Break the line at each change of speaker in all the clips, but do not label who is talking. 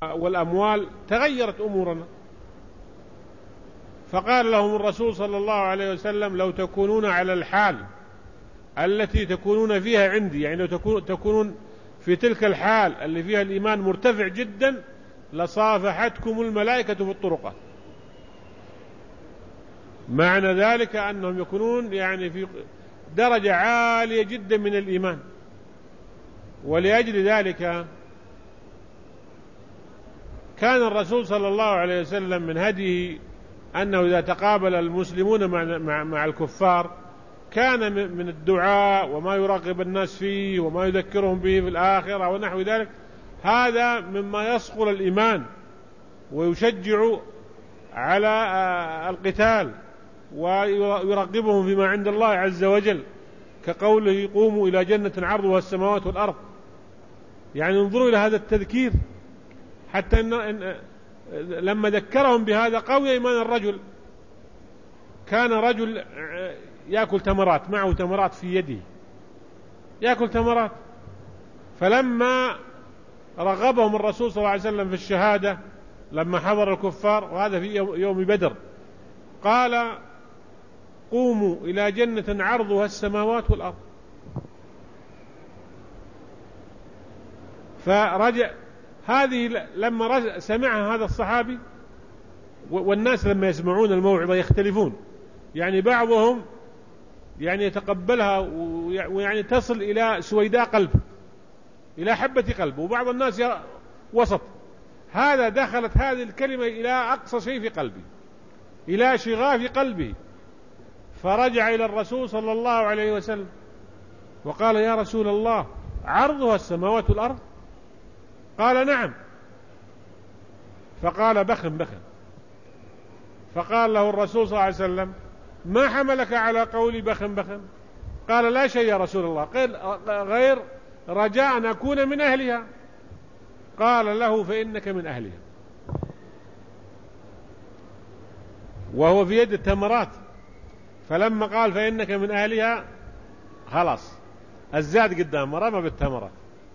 والأموال تغيرت أمورنا. فقال لهم الرسول صلى الله عليه وسلم: لو تكونون على الحال التي تكونون فيها عندي، يعني لو تكونون في تلك الحال اللي فيها الإيمان مرتفع جدا، لصافحتكم الملائكة في الطرقات. معنى ذلك أنهم يكونون يعني في درجة عالية جدا من الإيمان. ولأجل ذلك كان الرسول صلى الله عليه وسلم من هديه أنه إذا تقابل المسلمون مع الكفار كان من الدعاء وما يرغب الناس فيه وما يذكرهم به في الآخرة ونحو ذلك، هذا مما يصقل الإيمان ويشجع على القتال ويرغبهم فيما عند الله عز وجل، كقوله: قوموا إلى جنة عرضها السماوات والأرض. يعني انظروا إلى هذا التذكير، حتى إن لما ذكرهم بهذا قوي إيمان الرجل. كان رجل يأكل تمرات، معه تمرات في يده، يأكل تمرات، فلما رغبهم الرسول صلى الله عليه وسلم في الشهادة لما حضر الكفار، وهذا في يوم بدر، قال: قوموا إلى جنة عرضها السماوات والأرض. فرجع هذه لما سمعها هذا الصحابي، والناس لما يسمعون الموعظة يختلفون، يعني بعضهم يعني يتقبلها ويعني تصل إلى سويداء قلبه، إلى حبة قلبه، وبعض الناس وسط. هذا دخلت هذه الكلمة إلى أقصى شيء في قلبه، إلى شغاف قلبه، فرجع إلى الرسول صلى الله عليه وسلم وقال: يا رسول الله، عرضها السماوات والأرض؟ قال: نعم. فقال: بخن بخن. فقال له الرسول صلى الله عليه وسلم: ما حملك على قولي بخن بخن؟ قال: لا شيء يا رسول الله، غير رجاء أن أكون من أهلها. قال له: فإنك من أهلها. وهو في يد التمرات، فلما قال فإنك من أهلها خلاص الزاد قدام رمى بالتمرات.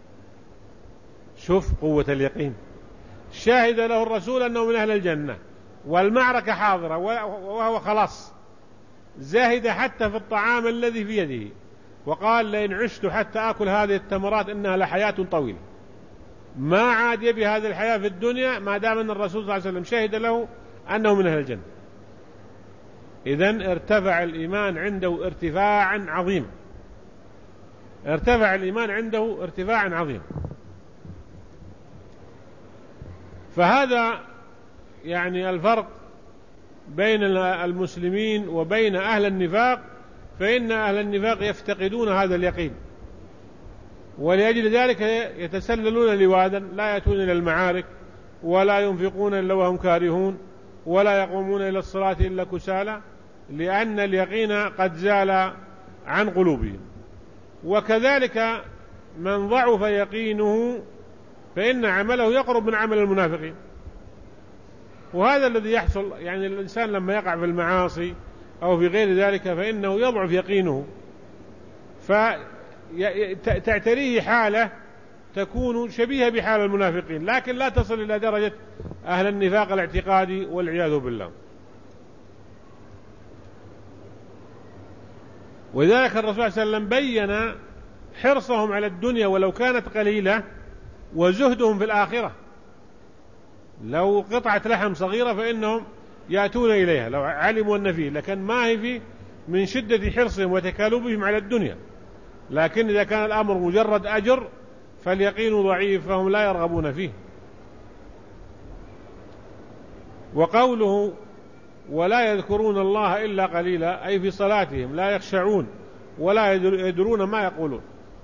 شوف قوة اليقين. شاهد له الرسول أنه من أهل الجنة والمعركة حاضرة، وهو خلاص زاهد حتى في الطعام الذي في يده، وقال: لئن عشت حتى أكل هذه التمرات إنها لحياة طويلة. ما عاد يبي هذه الحياة في الدنيا ما دام أن الرسول صلى الله عليه وسلم شهد له أنه من أهل الجنة. إذن ارتفع الإيمان عنده ارتفاعا عظيما، ارتفع الإيمان عنده ارتفاعا عظيما. فهذا يعني الفرق بين المسلمين وبين أهل النفاق، فإن أهل النفاق يفتقدون هذا اليقين، ولأجل ذلك يتسللون لواذا، لا يأتون إلى المعارك ولا ينفقون إلا وهم كارهون ولا يقومون إلى الصلاة إلا كسالى، لأن اليقين قد زال عن قلوبهم. وكذلك من ضعف يقينه فإن عمله يقرب من عمل المنافقين. وهذا الذي يحصل، يعني الإنسان لما يقع في المعاصي أو في غير ذلك فإنه يضعف يقينه، فتعتريه حالة تكون شبيهة بحال المنافقين، لكن لا تصل إلى درجة أهل النفاق الاعتقادي والعياذ بالله. ولذلك الرسول صلى الله عليه وسلم بين حرصهم على الدنيا ولو كانت قليلة، وزهدهم في الآخرة. لو قطعة لحم صغيرة فإنهم يأتون إليها لو علموا أن فيه، لكن ما هي فيه من شدة حرصهم وتكالبهم على الدنيا. لكن إذا كان الأمر مجرد أجر فاليقين ضعيف، فهم لا يرغبون فيه. وقوله: ولا يذكرون الله إلا قليلا، أي في صلاتهم لا يخشعون ولا يدرون ما يقولون.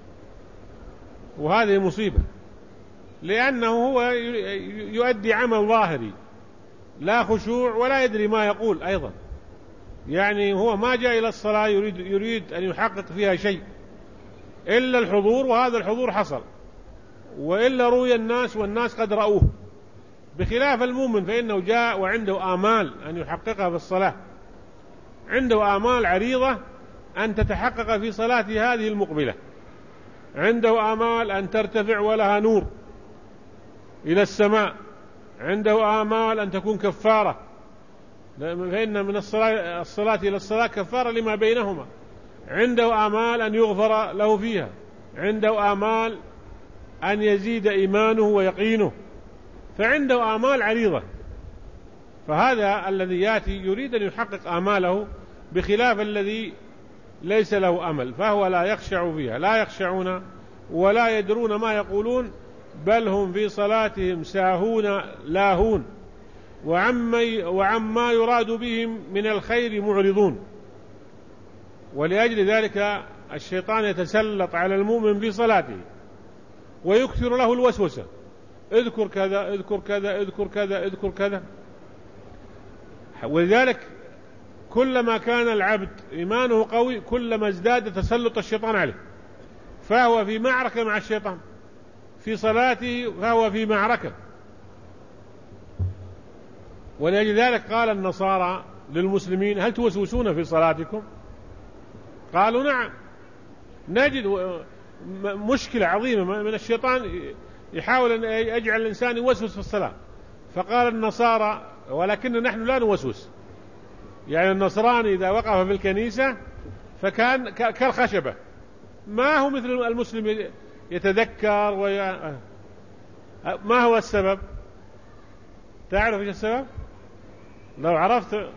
وهذه مصيبة، لأنه هو يؤدي عمل ظاهري لا خشوع ولا يدري ما يقول أيضا. يعني هو ما جاء إلى الصلاة يريد أن يحقق فيها شيء إلا الحضور، وهذا الحضور حصل، وإلا روي الناس والناس قد رأوه. بخلاف المؤمن فإنه جاء وعنده آمال أن يحققها في الصلاة، عنده آمال عريضة أن تتحقق في صلاته هذه المقبلة، عنده آمال أن ترتفع ولها نور إلى السماء، عنده آمال أن تكون كفارة، فإن من الصلاة إلى الصلاة كفارة لما بينهما، عنده آمال أن يغفر له فيها، عنده آمال أن يزيد إيمانه ويقينه، فعنده آمال عريضة. فهذا الذي يأتي يريد أن يحقق آماله، بخلاف الذي ليس له أمل، فهو لا يخشع فيها، لا يخشعون ولا يدرون ما يقولون، بل هم في صلاتهم ساهون لاهون، وعما يراد بهم من الخير معرضون. ولأجل ذلك الشيطان يتسلط على المؤمن في صلاته ويكثر له الوسوسة، اذكر كذا اذكر كذا اذكر كذا اذكر كذا. ولذلك كلما كان العبد إيمانه قوي كلما ازداد تسلط الشيطان عليه، فهو في معركة مع الشيطان في صلاته، فهو في معركة. ولأجل ذلك قال النصارى للمسلمين: هل توسوسون في صلاتكم؟ قالوا: نعم، نجد مشكلة عظيمة من الشيطان يحاول أن يجعل الإنسان يوسوس في الصلاة. فقال النصارى: ولكن نحن لا نوسوس. يعني النصراني إذا وقف في الكنيسة فكان كالخشبة، ما هو مثل المسلم يتذكر ما هو السبب؟ تعرف ايش السبب؟ لو عرفت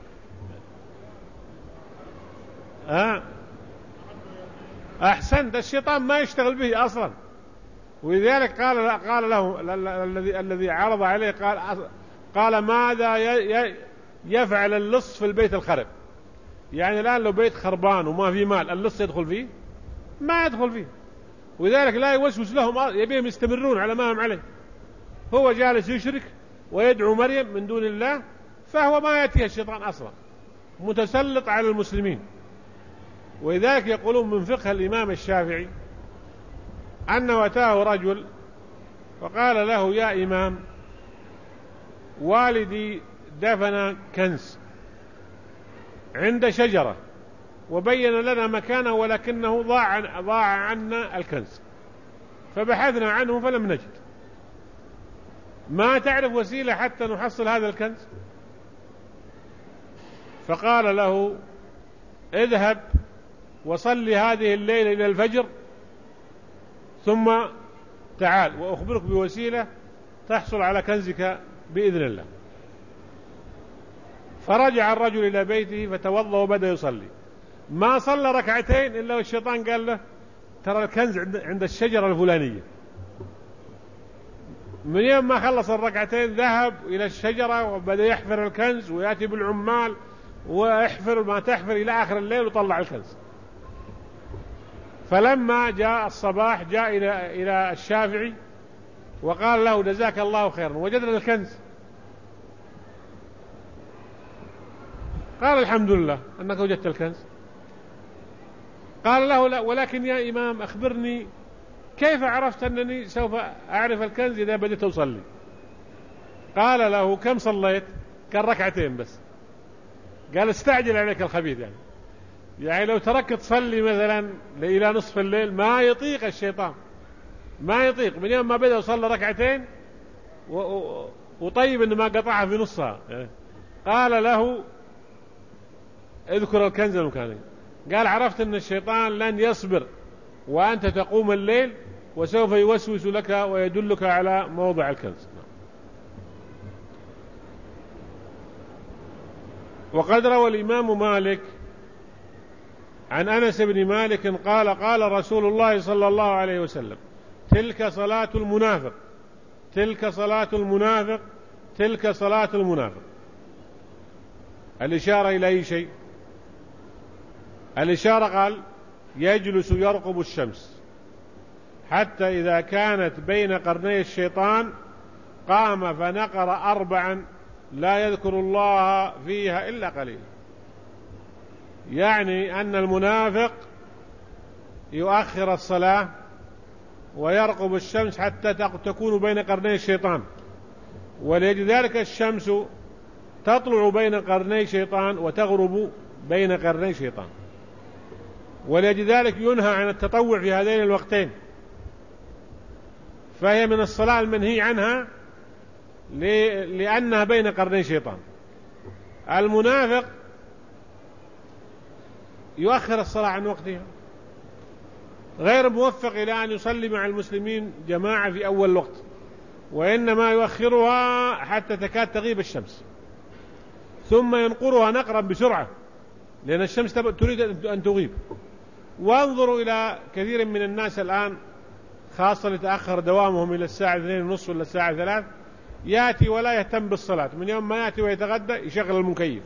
أحسنت، الشيطان ما يشتغل به أصلا. ولذلك قال له الذي عرض عليه، قال: ماذا يفعل اللص في البيت الخرب؟ يعني الآن لو بيت خربان وما في مال، اللص يدخل فيه؟ ما يدخل فيه. وذلك لا يوسوس لهم، يبيهم يستمرون على ما هم عليه. هو جالس يشرك ويدعو مريم من دون الله، فهو ما يأتيه الشيطان أصلا، متسلط على المسلمين. ولذلك يقولون من فقه الإمام الشافعي أنه أتاه رجل وقال له: يا إمام، والدي دفن كنز عند شجرة وبين لنا مكانه، ولكنه ضاع عنا الكنز، فبحثنا عنه فلم نجد. ما تعرف وسيلة حتى نحصل هذا الكنز؟ فقال له: اذهب وصلي هذه الليلة إلى الفجر، ثم تعال وأخبرك بوسيلة تحصل على كنزك بإذن الله. فرجع الرجل إلى بيته فتوضأ وبدأ يصلي، ما صلى ركعتين إلا والشيطان قال له: ترى الكنز عند الشجرة الفلانية. من يوم ما خلص الركعتين ذهب إلى الشجرة وبدأ يحفر الكنز، ويأتي بالعمال ويحفر ما تحفر إلى آخر الليل وطلع الكنز. فلما جاء الصباح جاء إلى الشافعي وقال له: جزاك الله خيرا، وجدنا الكنز. قال: الحمد لله أنك وجدت الكنز. قال له: لا، ولكن يا إمام أخبرني كيف عرفت أنني سوف أعرف الكنز إذا بدأت أصلي؟ قال له: كم صليت؟ قال: ركعتين بس. قال: استعجل عليك الخبيث. يعني لو تركت تصلي مثلا إلى نصف الليل ما يطيق الشيطان، ما يطيق. من يوم ما بدأ يصلي ركعتين وطيب إنه ما قطعها في نصها. قال له: اذكر الكنز المكاني. قال: عرفت أن الشيطان لن يصبر وأنت تقوم الليل، وسوف يوسوس لك ويدلك على موضع الكنز. وقد روى الإمام مالك عن أنس بن مالك قال: قال رسول الله صلى الله عليه وسلم: تلك صلاة المنافق، تلك صلاة المنافق، تلك صلاة المنافق. الإشارة إلى أي شيء؟ الإشارة قال: يجلس يرقب الشمس حتى إذا كانت بين قرني الشيطان قام فنقر 4 لا يذكر الله فيها إلا قليلا. يعني أن المنافق يؤخر الصلاة ويرقب الشمس حتى تكون بين قرني الشيطان، ولذلك الشمس تطلع بين قرني شيطان وتغرب بين قرني شيطان، ولذلك ينهى عن التطوع في هذين الوقتين، فهي من الصلاة المنهي عنها لأنها بين قرني شيطان. المنافق يؤخر الصلاة عن وقتها، غير موفق إلى أن يصلي مع المسلمين جماعة في أول الوقت، وإنما يؤخرها حتى تكاد تغيب الشمس، ثم ينقرها نقرا بسرعة لأن الشمس تريد أن تغيب. وانظروا إلى كثير من الناس الآن، خاصة يتأخر دوامهم إلى الساعة 2:30 ولا الساعة 3، يأتي ولا يهتم بالصلاة، من يوم ما يأتي ويتغدى يشغل المكيف،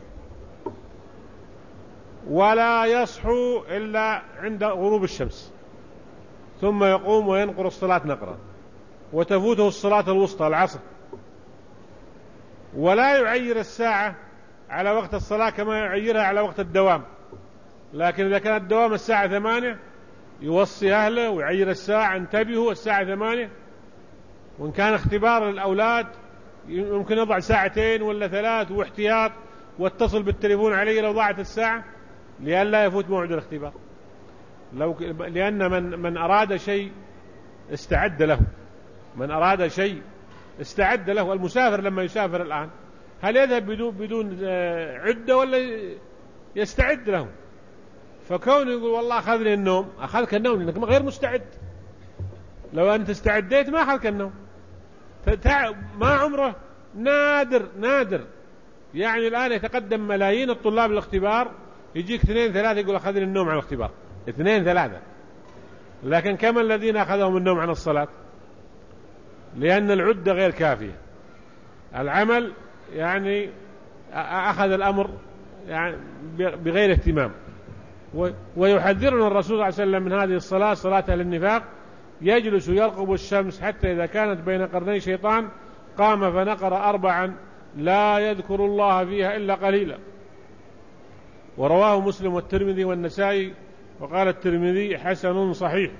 ولا يصحو إلا عند غروب الشمس، ثم يقوم وينقر الصلاة نقرا، وتفوته الصلاة الوسطى العصر، ولا يعير الساعة على وقت الصلاة كما يعيرها على وقت الدوام. لكن إذا كان الدوام الساعة 8 يوصي أهله ويعير الساعة، انتبهوا الساعة 8، وإن كان اختبار للأولاد يمكن يضع 2 ولا 3 واحتياط، واتصل بالتليفون عليه لو ضاعت الساعة لئلا يفوت موعد الاختبار. لأن من أراد شيء استعد له، من أراد شيء استعد له. المسافر لما يسافر الآن هل يذهب بدون عدة ولا يستعد له؟ فكونه يقول والله أخذني النوم، أخذك النوم لأنك غير مستعد. لو أنت استعديت ما أخذك النوم. ما عمره نادر يعني الآن يتقدم ملايين الطلاب الاختبار، يجيك 2 3 يقول أخذني النوم عن الاختبار، 2 3. لكن كم الذين أخذهم النوم عن الصلاة؟ لأن العدة غير كافية، العمل يعني أخذ الأمر يعني بغير اهتمام. ويحذرنا الرسول صلى الله عليه وسلم من هذه الصلاة، صلاة أهل النفاق: يجلس يرقب الشمس حتى إذا كانت بين قرني شيطان قام فنقر 4 لا يذكر الله فيها إلا قليلا. ورواه مسلم والترمذي والنسائي، وقال الترمذي حسن صحيح.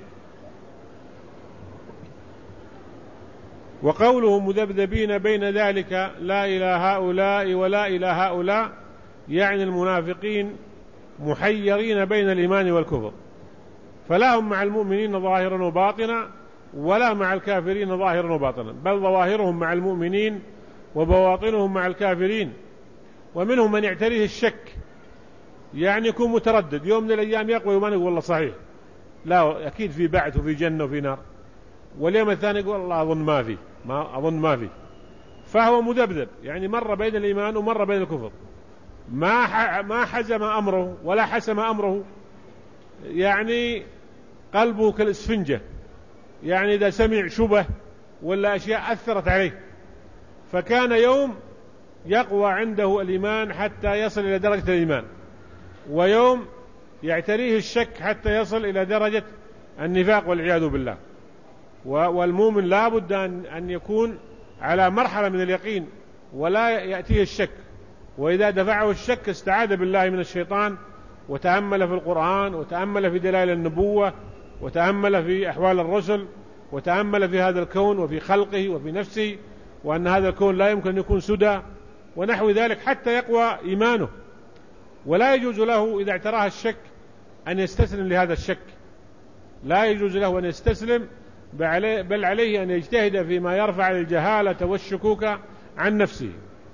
وقوله مذبذبين بين ذلك لا إلى هؤلاء ولا إلى هؤلاء، يعني المنافقين محيرين بين الإيمان والكفر، فلا هم مع المؤمنين ظاهرا وباطنا ولا مع الكافرين ظاهرا وباطنا، بل ظواهرهم مع المؤمنين وبواطنهم مع الكافرين. ومنهم من يعتريه الشك، يعني يكون متردد، يوم من الأيام يقوى يوم يقول والله صحيح، لا أكيد في بعث وفي جنة وفي نار، واليوم الثاني يقول الله أظن ما في، فهو مذبذب، يعني مرة بين الإيمان ومرة بين الكفر، ما حزم أمره ولا حسم أمره، يعني قلبه كالإسفنجة، يعني إذا سمع شبه ولا أشياء أثرت عليه، فكان يوم يقوى عنده الإيمان حتى يصل إلى درجة الإيمان، ويوم يعتريه الشك حتى يصل إلى درجة النفاق والعياذ بالله. والمؤمن لا بد أن يكون على مرحلة من اليقين ولا يأتيه الشك، وإذا دفعه الشك استعاذ بالله من الشيطان، وتأمل في القرآن، وتأمل في دلائل النبوة، وتأمل في أحوال الرسل، وتأمل في هذا الكون وفي خلقه وفي نفسه، وأن هذا الكون لا يمكن أن يكون سدى ونحو ذلك، حتى يقوى إيمانه. ولا يجوز له إذا اعتراه الشك أن يستسلم لهذا الشك، لا يجوز له أن يستسلم، بل عليه أن يجتهد فيما يرفع الجهالة والشكوك عن نفسه.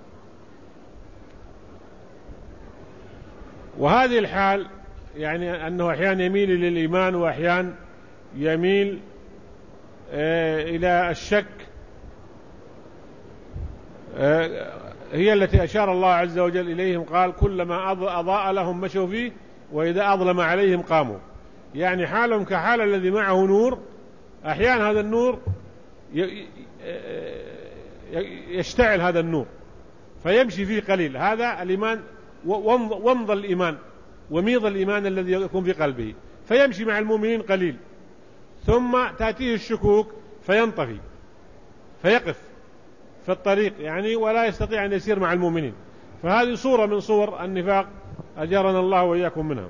وهذه الحال يعني أنه أحيانا يميل للإيمان وأحيانا يميل إلى الشك، هي التي أشار الله عز وجل إليهم، قال كلما أضاء لهم مشوا فيه وإذا أظلم عليهم قاموا، يعني حالهم كحال الذي معه نور، أحيانا هذا النور يشتعل هذا النور فيمشي فيه قليل، هذا الإيمان ومض الإيمان وميض الإيمان الذي يكون في قلبه، فيمشي مع المؤمنين قليل، ثم تأتيه الشكوك فينطفي فيقف في الطريق، يعني ولا يستطيع أن يسير مع المؤمنين. فهذه صورة من صور النفاق، أجرنا الله وإياكم منها.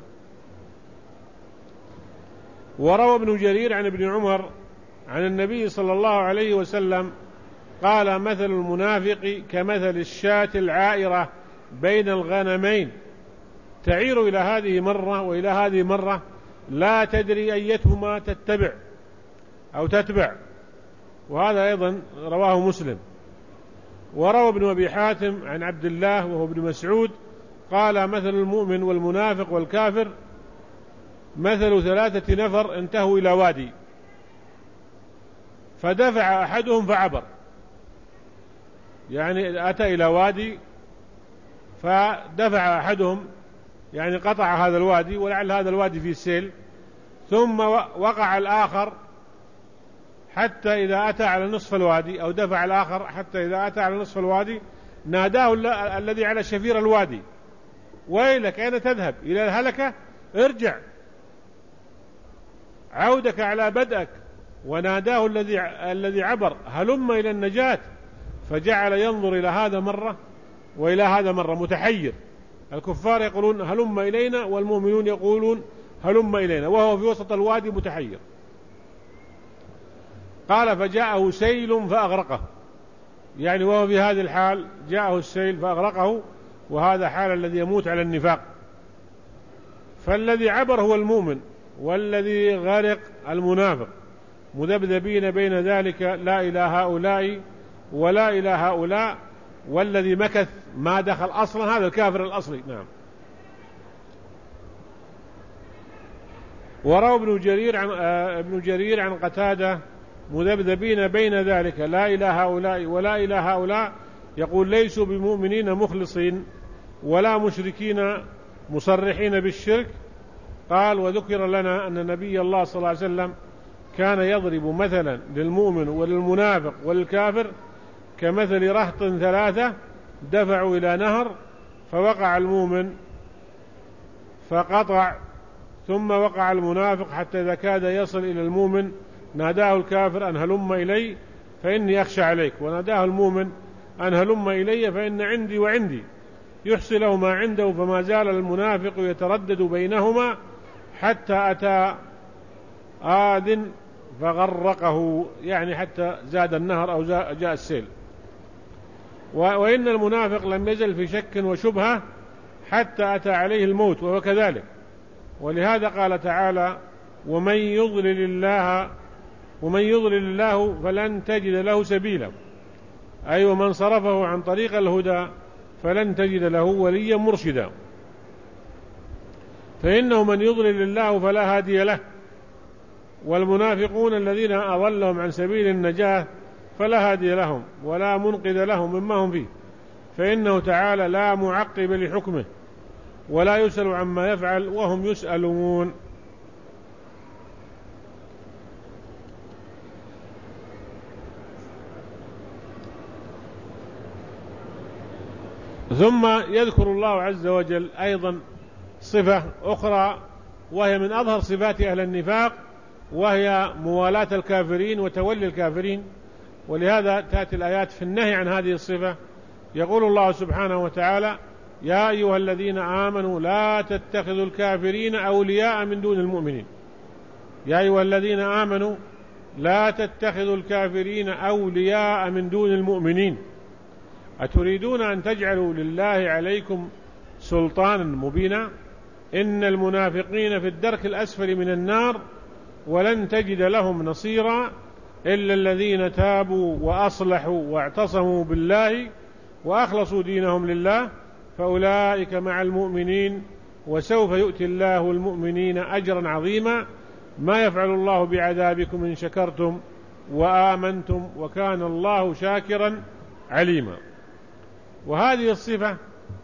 وروى ابن جرير عن ابن عمر عن النبي صلى الله عليه وسلم قال مثل المنافق كمثل الشاة العائرة بين الغنمين، تعير إلى هذه مرة وإلى هذه مرة، لا تدري أيتهما تتبع. وهذا أيضا رواه مسلم. وروى ابن أبي حاتم عن عبد الله وهو ابن مسعود قال: مثل المؤمن والمنافق والكافر مثل 3 نفر انتهوا إلى وادي، فدفع أحدهم فعبر، يعني أتى إلى وادي فدفع أحدهم، يعني قطع هذا الوادي، ولعل هذا الوادي فيه سيل، ثم وقع الآخر حتى إذا أتى على نصف الوادي، أو دفع الآخر حتى إذا أتى على نصف الوادي ناداه الذي على شفير الوادي: ويلك، أين تذهب؟ إلى الهلكة؟ ارجع، عودك على بدأك. وناداه الذي عبر: هلم إلى النجاة. فجعل ينظر إلى هذا مرة وإلى هذا مرة متحير. الكفار يقولون: هلم إلينا، والمؤمنون يقولون: هلم إلينا، وهو في وسط الوادي متحير. قال: فجاءه سيل فأغرقه، يعني وهو في هذه الحال جاءه السيل فأغرقه، وهذا حال الذي يموت على النفاق. فالذي عبر هو المؤمن، والذي غرق المنافق، مذبذبين بين ذلك، لا إلى هؤلاء ولا إلى هؤلاء. والذي مكث ما دخل أصلا هذا الكافر الأصلي. نعم. وروى ابن جرير عن قتادة: مذبذبين بين ذلك، لا إلى هؤلاء ولا إلى هؤلاء، يقول: ليسوا بمؤمنين مخلصين ولا مشركين مصرحين بالشرك. قال: وذكر لنا أن نبي الله صلى الله عليه وسلم كان يضرب مثلا للمؤمن وللمنافق والكافر كمثل رهط 3 دفعوا إلى نهر، فوقع المؤمن فقطع، ثم وقع المنافق حتى إذا كاد يصل إلى المؤمن ناداه الكافر: أن هلم إلي فإني أخشى عليك. وناداه المؤمن: أن هلم إلي فإن عندي وعندي. يحصي له ما عنده. فما زال المنافق يتردد بينهما حتى أتى آذ فغرقه، يعني حتى زاد النهر أو جاء السيل. وإن المنافق لم يزل في شك وشبهة حتى أتى عليه الموت، وهو كذلك. ولهذا قال تعالى: ومن يضلل الله فلن تجد له سبيلا، أي ومن صرفه عن طريق الهدى فلن تجد له وليا مرشدا. فإنه من يضلل الله فلا هادي له، والمنافقون الذين أضلهم عن سبيل النجاة فلا هادي لهم ولا منقذ لهم مما هم فيه، فإنه تعالى لا معقب لحكمه ولا يسأل عما يفعل وهم يسألون. ثم يذكر الله عز وجل أيضا صفة أخرى، وهي من أظهر صفات أهل النفاق، وهي موالاة الكافرين وتولي الكافرين. ولهذا تأتي الآيات في النهي عن هذه الصفة. يقول الله سبحانه وتعالى: يا أيها الذين آمنوا لا تتخذوا الكافرين أولياء من دون المؤمنين. يا أيها الذين آمنوا لا تتخذوا الكافرين أولياء من دون المؤمنين، أتريدون أن تجعلوا لله عليكم سلطانا مبينا، إن المنافقين في الدرك الأسفل من النار ولن تجد لهم نصيرا إلا الذين تابوا وأصلحوا واعتصموا بالله وأخلصوا دينهم لله فأولئك مع المؤمنين وسوف يؤتي الله المؤمنين أجرا عظيما ما يفعل الله بعذابكم إن شكرتم وآمنتم وكان الله شاكرا عليما. وهذه الصفة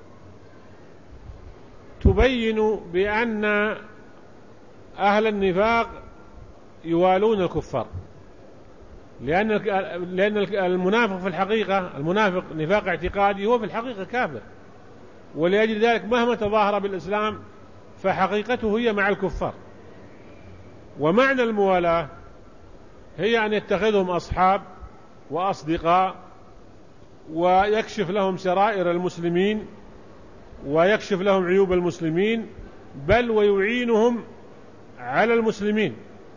تبين بأن أهل النفاق يوالون الكفار، لأن المنافق في الحقيقة، المنافق نفاق اعتقادي، هو في الحقيقة كافر، ولأجل ذلك مهما تظاهر بالإسلام فحقيقته هي مع الكفار. ومعنى الموالاة هي أن يتخذهم أصحاب وأصدقاء، ويكشف لهم سرائر المسلمين ويكشف لهم عيوب المسلمين، بل ويعينهم على المسلمين.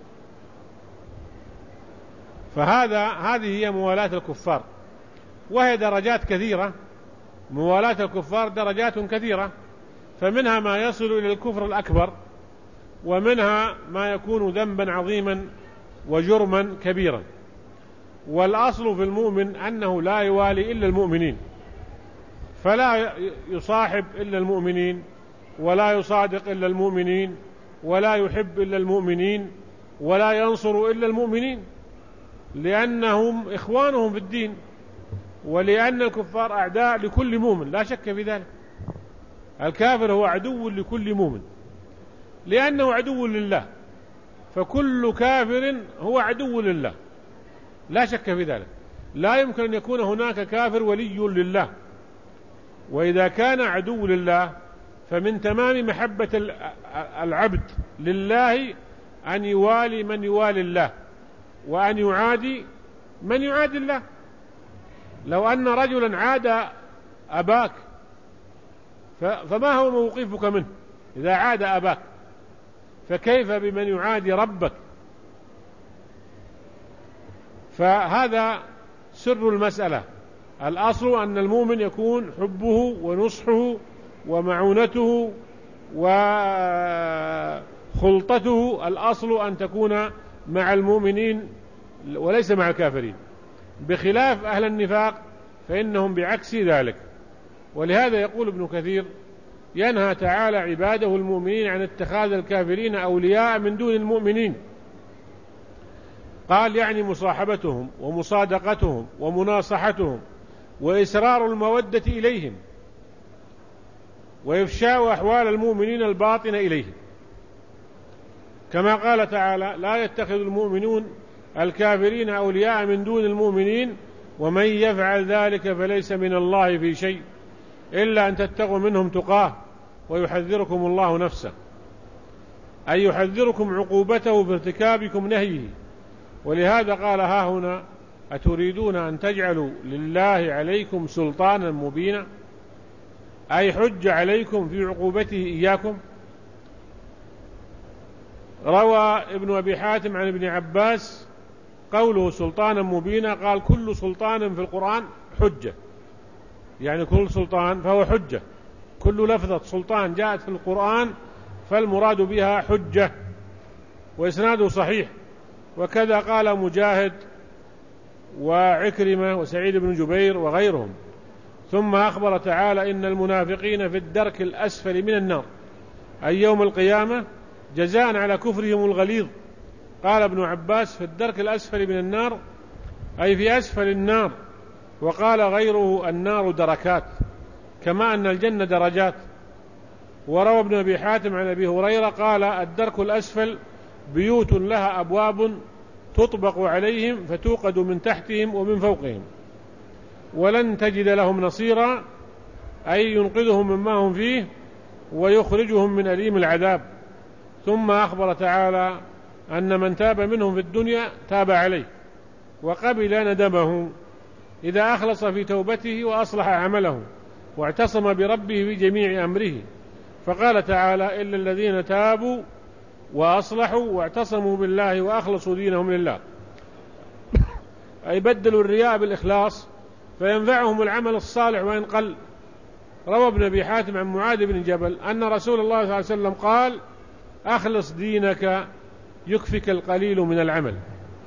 هذه هي موالاة الكفار، وهي درجات كثيرة. موالاة الكفار درجات كثيرة، فمنها ما يصل إلى الكفر الأكبر، ومنها ما يكون ذنبا عظيما وجرما كبيرا. والأصل في المؤمن أنه لا يوالي إلا المؤمنين، فلا يصاحب إلا المؤمنين، ولا يصادق إلا المؤمنين، ولا يحب إلا المؤمنين، ولا ينصر إلا المؤمنين، لأنهم إخوانهم في الدين، ولأن الكفار أعداء لكل مؤمن لا شك في ذلك. الكافر هو عدو لكل مؤمن لأنه عدو لله، فكل كافر هو عدو لله لا شك في ذلك. لا يمكن أن يكون هناك كافر ولي لله، وإذا كان عدو لله فمن تمام محبة العبد لله أن يوالي من يوالي الله، وأن يعادي من يعادي الله. لو أن رجلا عاد أباك فما هو موقفك منه إذا عاد أباك؟ فكيف بمن يعادي ربك؟ فهذا سر المسألة. الأصل أن المؤمن يكون حبه ونصحه ومعونته وخلطته، الأصل أن تكون مع المؤمنين وليس مع الكافرين، بخلاف أهل النفاق فإنهم بعكس ذلك. ولهذا يقول ابن كثير: ينهى تعالى عباده المؤمنين عن اتخاذ الكافرين أولياء من دون المؤمنين. قال يعني مصاحبتهم ومصادقتهم ومناصحتهم وإسرار المودة إليهم وإفشاء أحوال المؤمنين الباطنة إليهم، كما قال تعالى: لا يتخذ المؤمنون الكافرين أولياء من دون المؤمنين ومن يفعل ذلك فليس من الله في شيء إلا أن تتقوا منهم تقاه ويحذركم الله نفسه، أي يحذركم عقوبته في ارتكابكم نهيه. ولهذا قال: ها هنا أتريدون أن تجعلوا لله عليكم سلطانا مبينا، أي حج عليكم في عقوبته إياكم. روى ابن أبي حاتم عن ابن عباس قوله سلطانا مبينا، قال: كل سلطان في القرآن حجة، يعني كل سلطان فهو حجة، كل لفظة سلطان جاءت في القرآن فالمراد بها حجة، وإسناده صحيح. وكذا قال مجاهد وعكرمة وسعيد بن جبير وغيرهم. ثم أخبر تعالى: إن المنافقين في الدرك الأسفل من النار، أي يوم القيامة، جزاء على كفرهم الغليظ. قال ابن عباس: في الدرك الأسفل من النار أي في أسفل النار. وقال غيره: النار دركات، كما أن الجنة درجات. وروى ابن أبي حاتم عن أبي هريرة قال: الدرك الأسفل بيوت لها أبواب تطبق عليهم فتوقد من تحتهم ومن فوقهم ولن تجد لهم نصيرا، أي ينقذهم مما هم فيه ويخرجهم من أليم العذاب. ثم أخبر تعالى أن من تاب منهم في الدنيا تاب عليه وقبل ندمه إذا أخلص في توبته وأصلح عمله واعتصم بربه في جميع أمره. فقال تعالى: إلا الذين تابوا وأصلحوا واعتصموا بالله وأخلصوا دينهم لله، أي بدلوا الرياء بالإخلاص فينفعهم العمل الصالح وإن قل. روى ابن أبي حاتم عن معاذ بن جبل أن رسول الله صلى الله عليه وسلم قال: أخلص دينك يكفك القليل من العمل.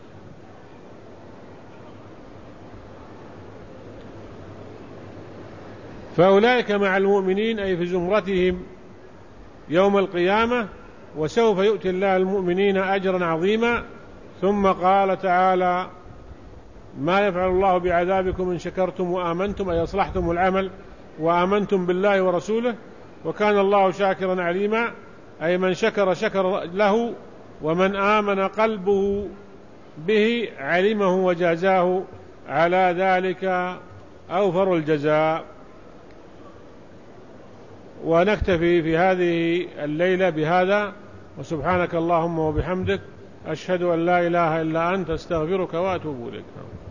فأولئك مع المؤمنين أي في زمرتهم يوم القيامة، وسوف يؤتي الله المؤمنين أجرا عظيما. ثم قال تعالى: ما يفعل الله بعذابكم إن شكرتم وآمنتم، أي أصلحتم العمل وآمنتم بالله ورسوله، وكان الله شاكرا عليما، أي من شكر شكر له، ومن آمن قلبه به علمه وجازاه على ذلك أوفر الجزاء. ونكتفي في هذه الليلة بهذا، وسبحانك اللهم وبحمدك، أشهد أن لا إله إلا أنت، أستغفرك وأتوب إليك.